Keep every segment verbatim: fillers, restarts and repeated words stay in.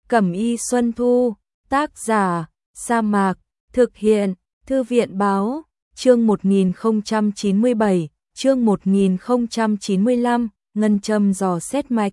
Cẩm y Xuân Thu, tác giả, Sa Mạc, thực hiện, Thư viện Báo, chương một nghìn không trăm chín mươi bảy, chương một nghìn không trăm chín mươi lăm, ngân châm dò xét mạch.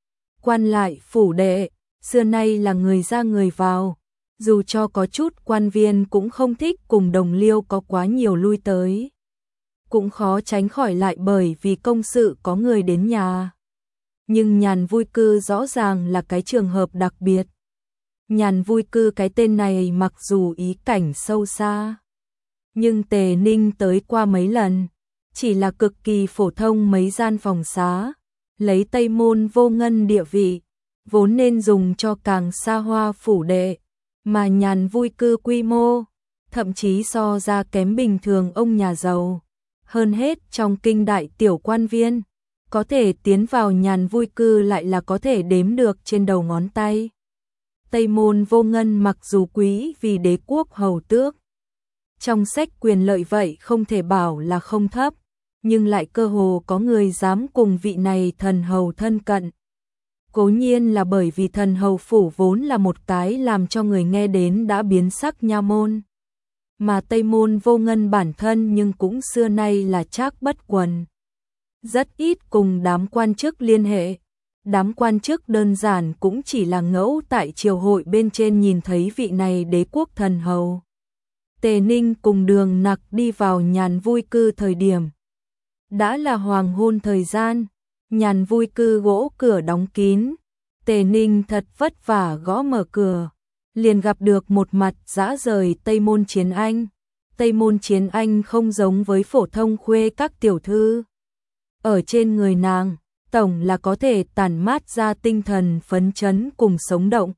Quan lại phủ đệ, xưa nay là người ra người vào, dù cho có chút quan viên cũng không thích cùng đồng liêu có quá nhiều lui tới. Cũng khó tránh khỏi lại bởi vì công sự có người đến nhà. Nhưng Nhàn Vui Cư rõ ràng là cái trường hợp đặc biệt. Nhàn Vui Cư cái tên này mặc dù ý cảnh sâu xa, nhưng Tề Ninh tới qua mấy lần, chỉ là cực kỳ phổ thông mấy gian phòng xá, lấy Tây Môn Vô Ngân địa vị, vốn nên dùng cho càng xa hoa phủ đệ, mà Nhàn Vui Cư quy mô, thậm chí so ra kém bình thường ông nhà giàu. Hơn hết trong kinh đại tiểu quan viên, có thể tiến vào Nhàn Vui Cư lại là có thể đếm được trên đầu ngón tay. Tây Môn Vô Ngân mặc dù quý vì đế quốc hầu tước, trong sách quyền lợi vậy không thể bảo là không thấp, nhưng lại cơ hồ có người dám cùng vị này thần hầu thân cận. Cố nhiên là bởi vì thần hầu phủ vốn là một cái làm cho người nghe đến đã biến sắc nha môn. Mà Tây Môn Vô Ngân bản thân nhưng cũng xưa nay là trác bất quần. Rất ít cùng đám quan chức liên hệ. Đám quan chức đơn giản cũng chỉ là ngẫu tại triều hội bên trên nhìn thấy vị này đế quốc thần hầu. Tề Ninh cùng Đường Nặc đi vào Nhàn Vui Cư thời điểm đã là hoàng hôn thời gian, Nhàn Vui Cư gỗ cửa đóng kín. Tề Ninh thật vất vả gõ mở cửa, liền gặp được một mặt dã rời Tây Môn Chiến Anh. Tây Môn Chiến Anh không giống với phổ thông khuê các tiểu thư. Ở trên người nàng, tổng là có thể tản mát ra tinh thần phấn chấn cùng sống động.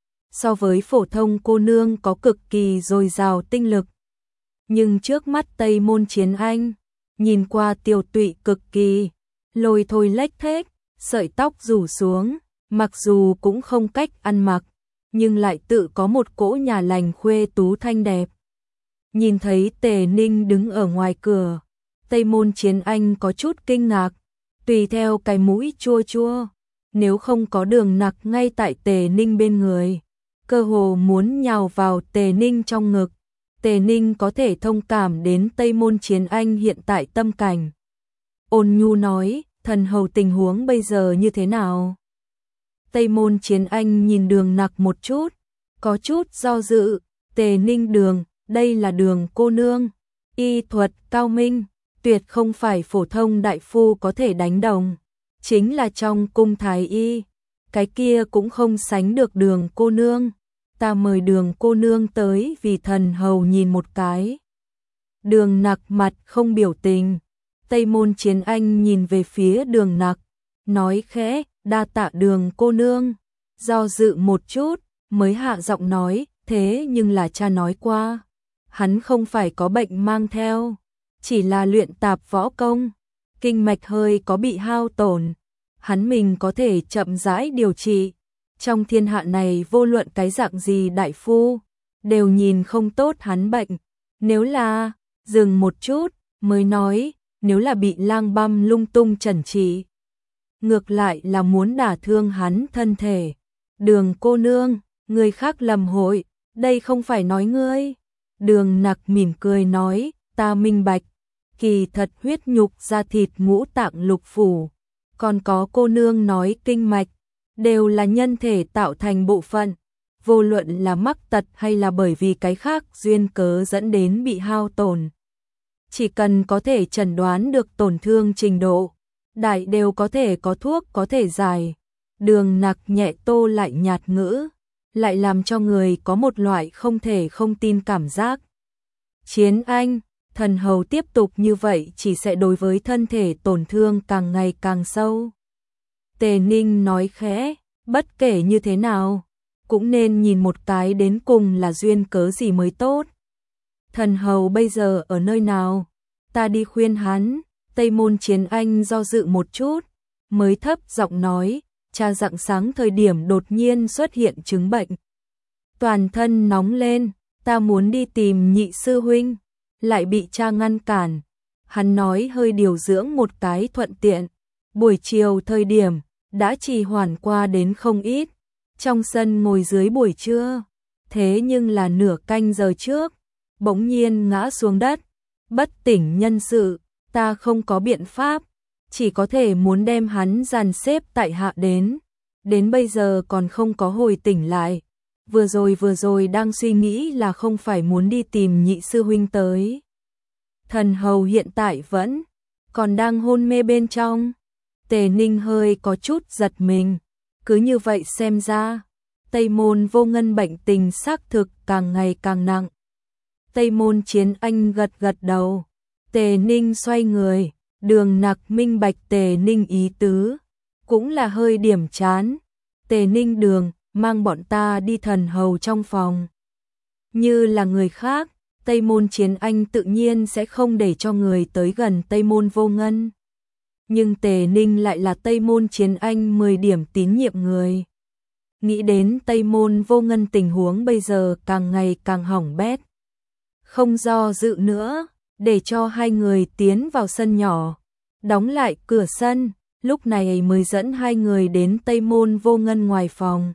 So với phổ thông cô nương có cực kỳ dồi dào tinh lực. Nhưng trước mắt Tây Môn Chiến Anh, nhìn qua tiêu tụy cực kỳ, lôi thôi lếch thếch, sợi tóc rủ xuống, mặc dù cũng không cách ăn mặc, nhưng lại tự có một cỗ nhà lành khuê tú thanh đẹp. Nhìn thấy Tề Ninh đứng ở ngoài cửa, Tây Môn Chiến Anh có chút kinh ngạc, tùy theo cái mũi chua chua, nếu không có Đường Nặc ngay tại Tề Ninh bên người, cơ hồ muốn nhào vào Tề Ninh trong ngực. Tề Ninh có thể thông cảm đến Tây Môn Chiến Anh hiện tại tâm cảnh. Ôn nhu nói, thần hầu tình huống bây giờ như thế nào? Tây Môn Chiến Anh nhìn Đường Nặc một chút, có chút do dự. Tề Ninh Đường, đây là Đường cô nương, y thuật cao minh, tuyệt không phải phổ thông đại phu có thể đánh đồng, chính là trong cung thái y, cái kia cũng không sánh được Đường cô nương. Ta mời Đường cô nương tới vì thần hầu nhìn một cái. Đường Nặc mặt không biểu tình. Tây Môn Chiến Anh nhìn về phía Đường Nặc, nói khẽ, đa tạ Đường cô nương. Do dự một chút, mới hạ giọng nói, thế nhưng là cha nói qua, hắn không phải có bệnh mang theo, chỉ là luyện tạp võ công, kinh mạch hơi có bị hao tổn, hắn mình có thể chậm rãi điều trị. Trong thiên hạ này vô luận cái dạng gì đại phu, đều nhìn không tốt hắn bệnh. Nếu là, dừng một chút, mới nói, nếu là bị lang băm lung tung chẩn trị, ngược lại là muốn đả thương hắn thân thể. Đường cô nương, người khác lầm hội, đây không phải nói ngươi. Đường Nặc mỉm cười nói, ta minh bạch, kỳ thật huyết nhục da thịt ngũ tạng lục phủ, còn có cô nương nói kinh mạch, đều là nhân thể tạo thành bộ phận, vô luận là mắc tật hay là bởi vì cái khác duyên cớ dẫn đến bị hao tổn. Chỉ cần có thể chẩn đoán được tổn thương trình độ, đại đều có thể có thuốc có thể giải. Đường Nặc nhẹ tô lại nhạt ngữ, lại làm cho người có một loại không thể không tin cảm giác. Chiến Anh, thần hầu tiếp tục như vậy chỉ sẽ đối với thân thể tổn thương càng ngày càng sâu. Tề Ninh nói khẽ, bất kể như thế nào, cũng nên nhìn một cái đến cùng là duyên cớ gì mới tốt. Thần hầu bây giờ ở nơi nào? Ta đi khuyên hắn. Tây Môn Chiến Anh do dự một chút, mới thấp giọng nói, cha rạng sáng thời điểm đột nhiên xuất hiện chứng bệnh. Toàn thân nóng lên, ta muốn đi tìm nhị sư huynh, lại bị cha ngăn cản. Hắn nói hơi điều dưỡng một cái thuận tiện. Buổi chiều thời điểm, đã trì hoãn qua đến không ít. trong sân ngồi dưới buổi trưa, thế nhưng là nửa canh giờ trước, bỗng nhiên ngã xuống đất, bất tỉnh nhân sự, ta không có biện pháp, chỉ có thể muốn đem hắn dàn xếp tại hạ đến, đến bây giờ còn không có hồi tỉnh lại, vừa rồi vừa rồi đang suy nghĩ là không phải muốn đi tìm nhị sư huynh tới. Thần hầu hiện tại vẫn còn đang hôn mê bên trong. Tề Ninh hơi có chút giật mình, cứ như vậy xem ra, Tây Môn Vô Ngân bệnh tình xác thực càng ngày càng nặng. Tây Môn Chiến Anh gật gật đầu, Tề Ninh xoay người, Đường Nặc minh bạch Tề Ninh ý tứ, cũng là hơi điểm chán. Tề Ninh Đường, mang bọn ta đi thần hầu trong phòng. Như là người khác, Tây Môn Chiến Anh tự nhiên sẽ không để cho người tới gần Tây Môn Vô Ngân. Nhưng Tề Ninh lại là Tây Môn Chiến Anh mười điểm tín nhiệm người. Nghĩ đến Tây Môn Vô Ngân tình huống bây giờ càng ngày càng hỏng bét. Không do dự nữa, để cho hai người tiến vào sân nhỏ, đóng lại cửa sân, lúc này mới dẫn hai người đến Tây Môn Vô Ngân ngoài phòng.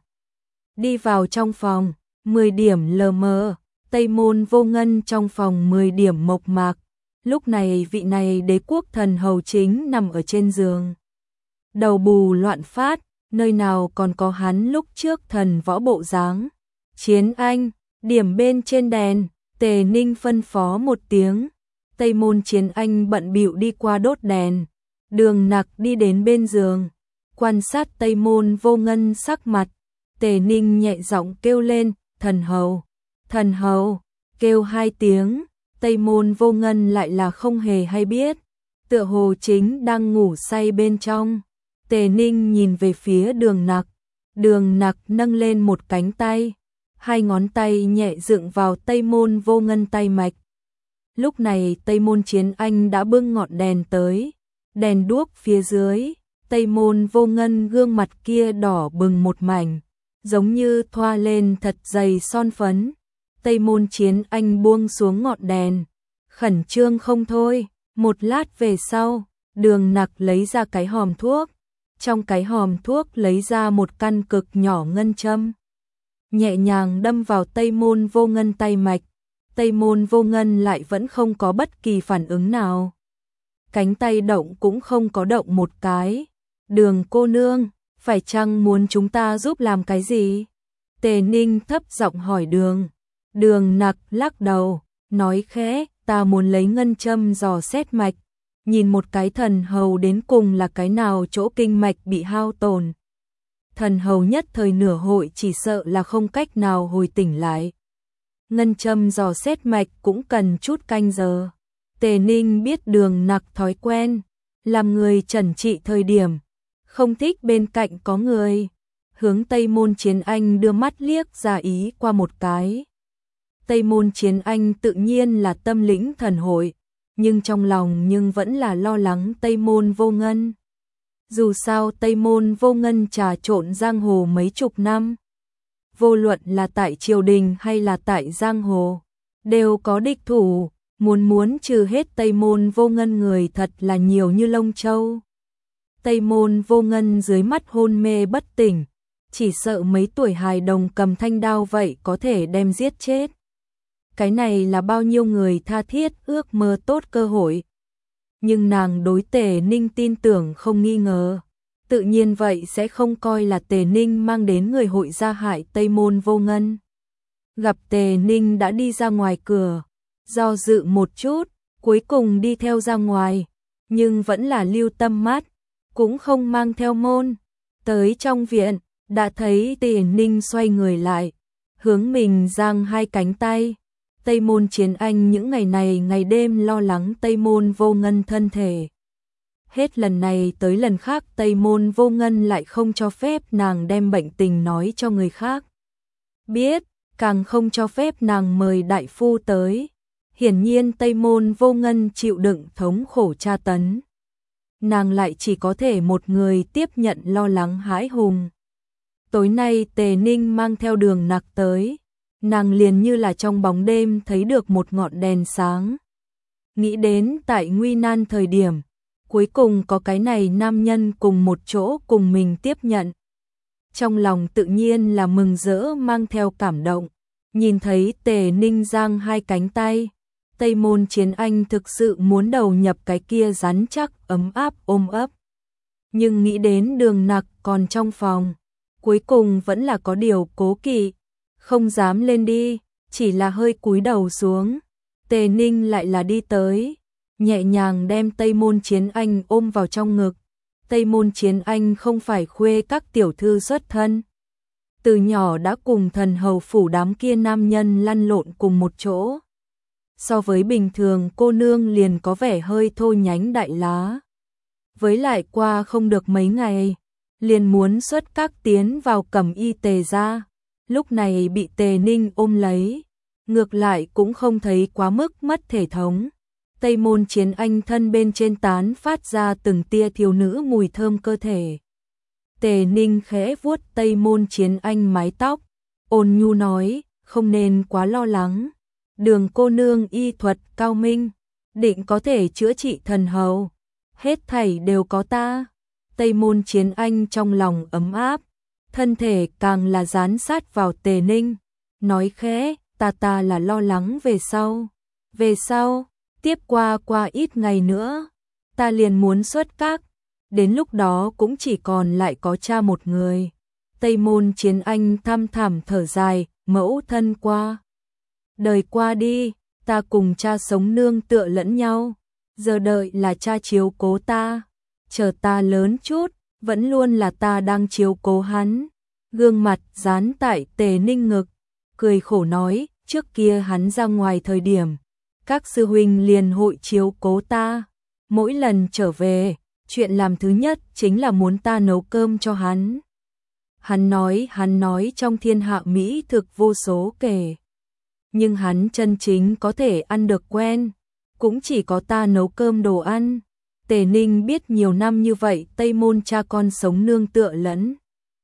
Đi vào trong phòng, mười điểm lờ mờ, Tây Môn Vô Ngân trong phòng mười điểm mộc mạc. Lúc này vị này đế quốc thần hầu chính nằm ở trên giường. Đầu bù loạn phát, nơi nào còn có hắn lúc trước thần võ bộ dáng. Chiến Anh, điểm bên trên đèn, Tề Ninh phân phó một tiếng. Tây Môn Chiến Anh bận bịu đi qua đốt đèn. Đường Nặc đi đến bên giường, quan sát Tây Môn Vô Ngân sắc mặt. Tề Ninh nhẹ giọng kêu lên, thần hầu, thần hầu, kêu hai tiếng. Tây Môn Vô Ngân lại là không hề hay biết, tựa hồ chính đang ngủ say bên trong. Tề Ninh nhìn về phía Đường Nặc, Đường Nặc nâng lên một cánh tay, hai ngón tay nhẹ dựng vào Tây Môn Vô Ngân tay mạch. Lúc này Tây Môn Chiến Anh đã bưng ngọn đèn tới, đèn đuốc phía dưới, Tây Môn Vô Ngân gương mặt kia đỏ bừng một mảnh, giống như thoa lên thật dày son phấn. Tây Môn Chiến Anh buông xuống ngọn đèn, khẩn trương không thôi. Một lát về sau, Đường Nặc lấy ra cái hòm thuốc, trong cái hòm thuốc lấy ra một căn cực nhỏ ngân châm, nhẹ nhàng đâm vào Tây Môn Vô Ngân tay mạch. Tây Môn Vô Ngân lại vẫn không có bất kỳ phản ứng nào, cánh tay động cũng không có động một cái. Đường cô nương, phải chăng muốn chúng ta giúp làm cái gì? Tề Ninh thấp giọng hỏi Đường. Đường Nặc lắc đầu, nói khẽ, ta muốn lấy ngân châm dò xét mạch, nhìn một cái thần hầu đến cùng là cái nào chỗ kinh mạch bị hao tổn. Thần hầu nhất thời nửa hội chỉ sợ là không cách nào hồi tỉnh lại. Ngân châm dò xét mạch cũng cần chút canh giờ. Tề Ninh biết Đường Nặc thói quen, làm người trần trị thời điểm, không thích bên cạnh có người. Hướng Tây Môn Chiến Anh đưa mắt liếc ra ý qua một cái. Tây Môn Chiến Anh tự nhiên là tâm lĩnh thần hội, nhưng trong lòng nhưng vẫn là lo lắng Tây Môn Vô Ngân. Dù sao Tây Môn Vô Ngân trà trộn giang hồ mấy chục năm, vô luận là tại triều đình hay là tại giang hồ, đều có địch thủ, muốn muốn trừ hết Tây Môn Vô Ngân người thật là nhiều như lông châu. Tây Môn Vô Ngân dưới mắt hôn mê bất tỉnh, chỉ sợ mấy tuổi hài đồng cầm thanh đao vậy có thể đem giết chết. Cái này là bao nhiêu người tha thiết ước mơ tốt cơ hội. Nhưng nàng đối Tề Ninh tin tưởng không nghi ngờ, tự nhiên vậy sẽ không coi là Tề Ninh mang đến người hội gia hại Tây Môn Vô Ngân. Gặp Tề Ninh đã đi ra ngoài cửa, do dự một chút, cuối cùng đi theo ra ngoài, nhưng vẫn là lưu tâm mắt, cũng không mang theo môn. Tới trong viện, đã thấy Tề Ninh xoay người lại, hướng mình giang hai cánh tay. Tây Môn Chiến Anh những ngày này ngày đêm lo lắng Tây Môn Vô Ngân thân thể. Hết lần này tới lần khác Tây Môn Vô Ngân lại không cho phép nàng đem bệnh tình nói cho người khác biết, càng không cho phép nàng mời đại phu tới. Hiển nhiên Tây Môn Vô Ngân chịu đựng thống khổ tra tấn, nàng lại chỉ có thể một người tiếp nhận lo lắng hãi hùng. Tối nay Tề Ninh mang theo Đường Nặc tới, nàng liền như là trong bóng đêm thấy được một ngọn đèn sáng. Nghĩ đến tại nguy nan thời điểm, cuối cùng có cái này nam nhân cùng một chỗ cùng mình tiếp nhận. trong lòng tự nhiên là mừng rỡ mang theo cảm động. Nhìn thấy Tề Ninh giang hai cánh tay, Tây Môn Chiến Anh thực sự muốn đầu nhập cái kia rắn chắc ấm áp ôm ấp. Nhưng nghĩ đến Đường Nặc còn trong phòng, cuối cùng vẫn là có điều cố kỵ, không dám lên đi, chỉ là hơi cúi đầu xuống. Tề Ninh lại là đi tới, nhẹ nhàng đem Tây Môn Chiến Anh ôm vào trong ngực. Tây Môn Chiến Anh không phải khuê các tiểu thư xuất thân, từ nhỏ đã cùng thần hầu phủ đám kia nam nhân lăn lộn cùng một chỗ. So với bình thường cô nương liền có vẻ hơi thô nhánh đại lá. Với lại qua không được mấy ngày, liền muốn xuất các tiến vào Cẩm Y Tề gia, lúc này bị Tề Ninh ôm lấy, ngược lại cũng không thấy quá mức mất thể thống. Tây Môn Chiến Anh thân bên trên tán phát ra từng tia thiếu nữ mùi thơm cơ thể. Tề Ninh khẽ vuốt Tây Môn Chiến Anh mái tóc, ôn nhu nói, không nên quá lo lắng. Đường cô nương y thuật cao minh, định có thể chữa trị thần hầu. Hết thảy đều có ta. Tây Môn Chiến Anh trong lòng ấm áp, thân thể càng là dán sát vào Tề Ninh, nói khẽ, ta ta là lo lắng về sau. Về sau, tiếp qua qua ít ngày nữa, ta liền muốn xuất các, đến lúc đó cũng chỉ còn lại có cha một người. Tây Môn Chiến Anh thăm thẳm thở dài, mẫu thân qua. Đời qua đi, ta cùng cha sống nương tựa lẫn nhau, giờ đợi là cha chiếu cố ta, chờ ta lớn chút, vẫn luôn là ta đang chiếu cố hắn. Gương mặt dán tại Tề Ninh ngực, cười khổ nói, trước kia hắn ra ngoài thời điểm, các sư huynh liền hội chiếu cố ta, mỗi lần trở về, chuyện làm thứ nhất chính là muốn ta nấu cơm cho hắn. Hắn nói, hắn nói trong thiên hạ mỹ thực vô số kể, nhưng hắn chân chính có thể ăn được quen, cũng chỉ có ta nấu cơm đồ ăn. Tề Ninh biết nhiều năm như vậy Tây Môn cha con sống nương tựa lẫn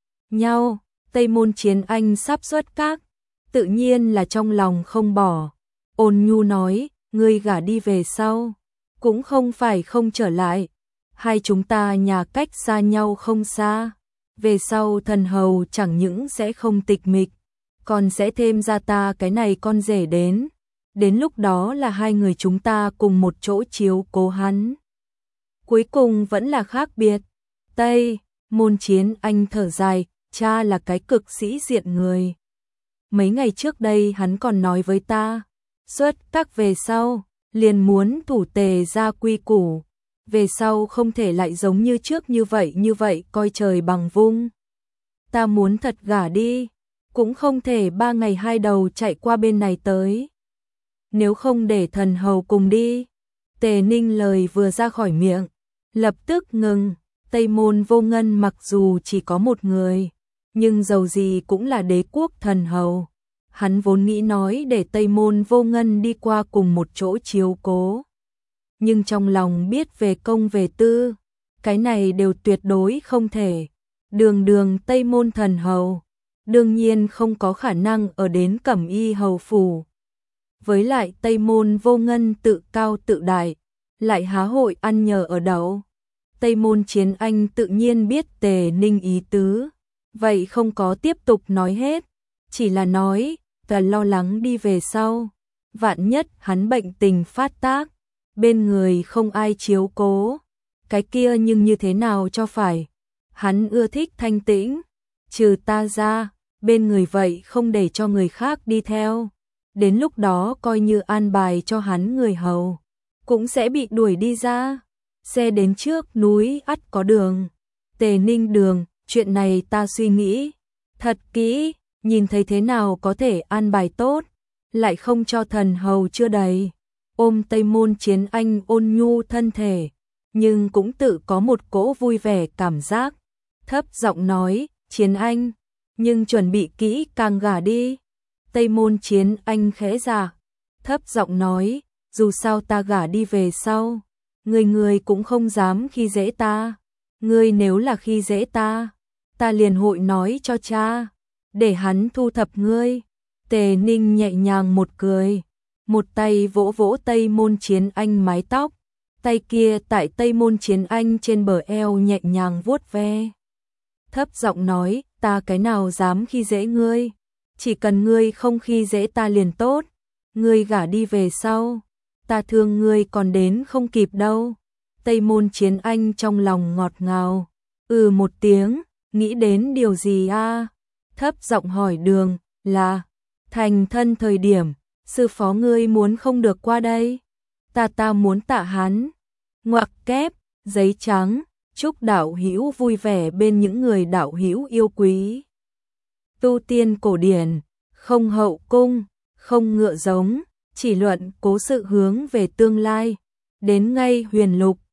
nhau, Tây Môn Chiến Anh sắp xuất các, tự nhiên là trong lòng không bỏ. Ôn nhu nói, ngươi gả đi về sau, cũng không phải không trở lại, hai chúng ta nhà cách xa nhau không xa, về sau thần hầu chẳng những sẽ không tịch mịch, còn sẽ thêm ra ta cái này con rể đến, đến lúc đó là hai người chúng ta cùng một chỗ chiếu cố hắn. Cuối cùng vẫn là khác biệt. Tây Môn Chiến Anh thở dài, cha là cái cực sĩ diện người. Mấy ngày trước đây hắn còn nói với ta, xuất các về sau, liền muốn thủ Tề gia quy củ, về sau không thể lại giống như trước như vậy như vậy coi trời bằng vung. Ta muốn thật gả đi, cũng không thể ba ngày hai đầu chạy qua bên này tới. Nếu không để thần hầu cùng đi. Tề Ninh lời vừa ra khỏi miệng, lập tức ngừng. Tây Môn Vô Ngân mặc dù chỉ có một người, nhưng dầu gì cũng là đế quốc thần hầu. Hắn vốn nghĩ nói để Tây Môn Vô Ngân đi qua cùng một chỗ chiếu cố, nhưng trong lòng biết về công về tư, cái này đều tuyệt đối không thể. Đường đường Tây Môn thần hầu, đương nhiên không có khả năng ở đến Cẩm Y hầu phủ. Với lại Tây Môn Vô Ngân tự cao tự đại, lại há hội ăn nhờ ở đậu. Tây Môn Chiến Anh tự nhiên biết Tề Ninh ý tứ, vậy không có tiếp tục nói hết, chỉ là nói, ta lo lắng đi về sau, vạn nhất hắn bệnh tình phát tác, bên người không ai chiếu cố, cái kia nhưng như thế nào cho phải. Hắn ưa thích thanh tĩnh, trừ ta ra, bên người vậy không để cho người khác đi theo, đến lúc đó coi như an bài cho hắn người hầu, cũng sẽ bị đuổi đi ra. Xe đến trước núi ắt có đường. Tề Ninh đường, chuyện này ta suy nghĩ thật kỹ, nhìn thấy thế nào có thể an bài tốt, lại không cho thần hầu chưa đầy. Ôm Tây Môn Chiến Anh ôn nhu thân thể, nhưng cũng tự có một cỗ vui vẻ cảm giác. Thấp giọng nói, Chiến Anh, nhưng chuẩn bị kỹ càng gả đi. Tây Môn Chiến Anh khẽ dạ, thấp giọng nói, dù sao ta gả đi về sau, người người cũng không dám khi dễ ta. Ngươi nếu là khi dễ ta, ta liền hội nói cho cha, để hắn thu thập ngươi. Tề Ninh nhẹ nhàng một cười, một tay vỗ vỗ Tây Môn Chiến Anh mái tóc, tay kia tại Tây Môn Chiến Anh trên bờ eo nhẹ nhàng vuốt ve. Thấp giọng nói, ta cái nào dám khi dễ ngươi, chỉ cần ngươi không khi dễ ta liền tốt, ngươi gả đi về sau, ta thương ngươi còn đến không kịp đâu. Tây Môn Chiến Anh trong lòng ngọt ngào, ừ một tiếng, nghĩ đến điều gì a? Thấp giọng hỏi Đường, là thành thân thời điểm, sư phó ngươi muốn không được qua đây, ta ta muốn tạ hắn. Ngoặc kép, giấy trắng, chúc đạo hữu vui vẻ bên những người đạo hữu yêu quý. Tu tiên cổ điển, không hậu cung, không ngựa giống, chỉ luận cố sự hướng về tương lai, đến ngay huyền lục.